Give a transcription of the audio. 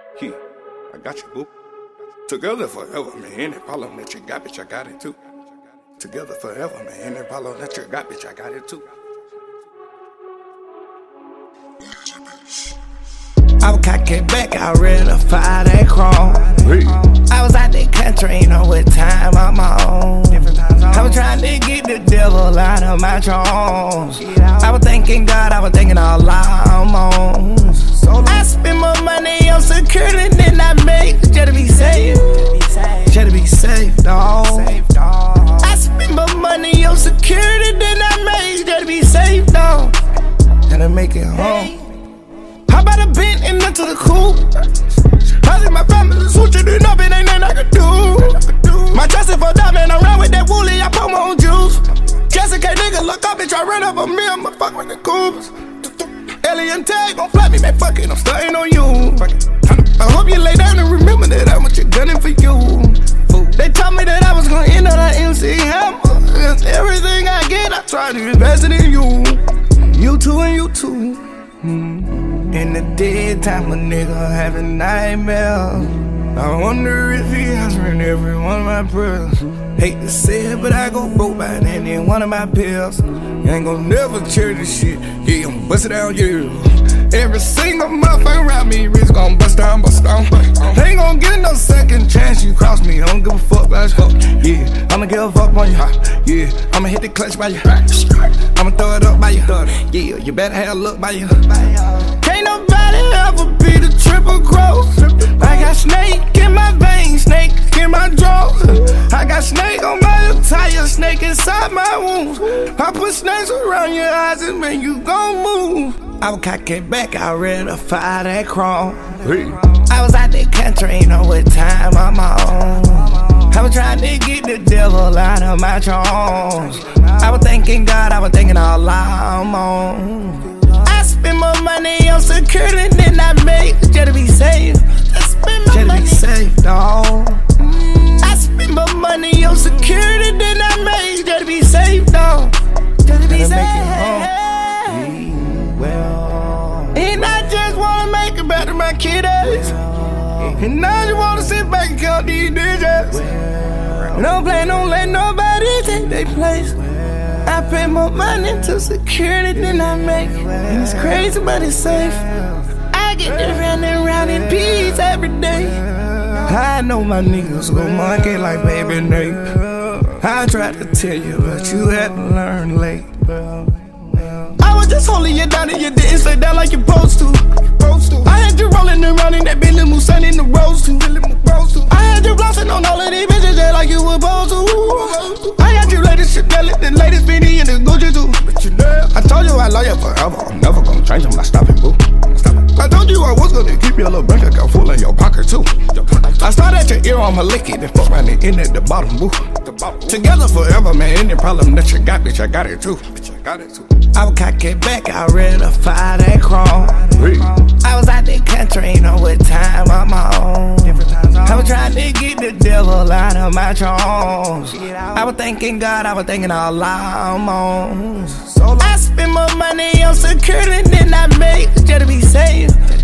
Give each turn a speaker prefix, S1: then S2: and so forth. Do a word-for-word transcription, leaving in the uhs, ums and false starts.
S1: Yeah, I got you, boo. Together forever, man. Any problem that you got, bitch, I got it too. Together forever, man. Any problem that you got, bitch, I got it too.
S2: I was cocking back, I read a fire that chrome.
S1: Hey.
S2: I was out the country, you know, with time on my own. I was trying to get the devil out of my drones. I was thanking God, I was thinking all I'm on. I spend more money on security than I make just to be safe. Just to be safe, dawg. I spend more money on security than I make just to be safe, dawg. And I make it home. How about a bent and into the coupe? I see my family switching it up, it ain't nothing I can do. My chest is for diamond, I'm around with that woolly, I put my own juice. Jessica nigga, look up, bitch, I run up on me, I'ma fuck with the coopers. Alien tag gon' fly me, man, fuck it, I'm starting on you. I hope you lay down and remember that I want you gunning for you. They told me that I was gonna end on that M C Hammer. Everything I get, I try to invest it in you. You too and you too. Mm. In the daytime, a nigga having nightmares. I wonder if he answering every one of my prayers. Hate to say it, but I go broke by any one of my pills. You ain't gon' never cherry this shit. Yeah, I'm bust it down, yeah. Every single motherfucker around me, Rich gon' bust down, bust down. Ain't gon' get no second chance. You cross me, I don't give a fuck about you. Yeah, I'ma give a fuck on you. Yeah, I'ma hit the clutch by you. I'ma throw it up by you. Yeah, you better have a look by you. Can't nobody ever be the triple cross. I got snake in my veins, snake in my jaw. I got snake on my attire, snake inside my wounds. I put snakes around your eyes and make you gon' move. I was cocking back, I read a fire that chrome.
S1: Hey.
S2: I was out the country, you know, with time on my own. I was trying to get the devil out of my drones. I was thanking God, I was thinking all I'm on. I spend more money on security than I make just to be safe. I spend more money. Just to be safe, dawg. I spend more money on security than I make just to be safe, dawg. Just to be safe. And I just wanna make it better, my kiddos. And I just wanna sit back and count these digits. No plan, don't let nobody take their place. I pay more money to security than I make. And it's crazy, but it's safe. I get this round and round in peace every day. I know my niggas go monkey like Baby Nate. I tried to tell you, but you had to learn late. I was just holding you down and you didn't stay down like you're supposed to. I had you rolling around in that Billy Musan in the rose too. I had you flossing on all of these bitches just like you were supposed to. I got you latest Chanel and latest Fendi and the Gucci too. I told you I love you forever, I'm never gonna change, I'm not stopping, boo. I told you I was gonna keep your little bank account full in your pocket too. I started at your ear, I'ma lick it and fuck around the end at the bottom, boo. Together forever, man, any problem that you got, bitch, I got it too. Bitch, I got it too. I was cocking back, I read a fire that chrome.
S1: Hey.
S2: I was out the country, you know, with time on my own. I was trying to get the devil out of my drones. I was thanking God, I was thinking all I'm on. I spend more money on security than I make just to be safe.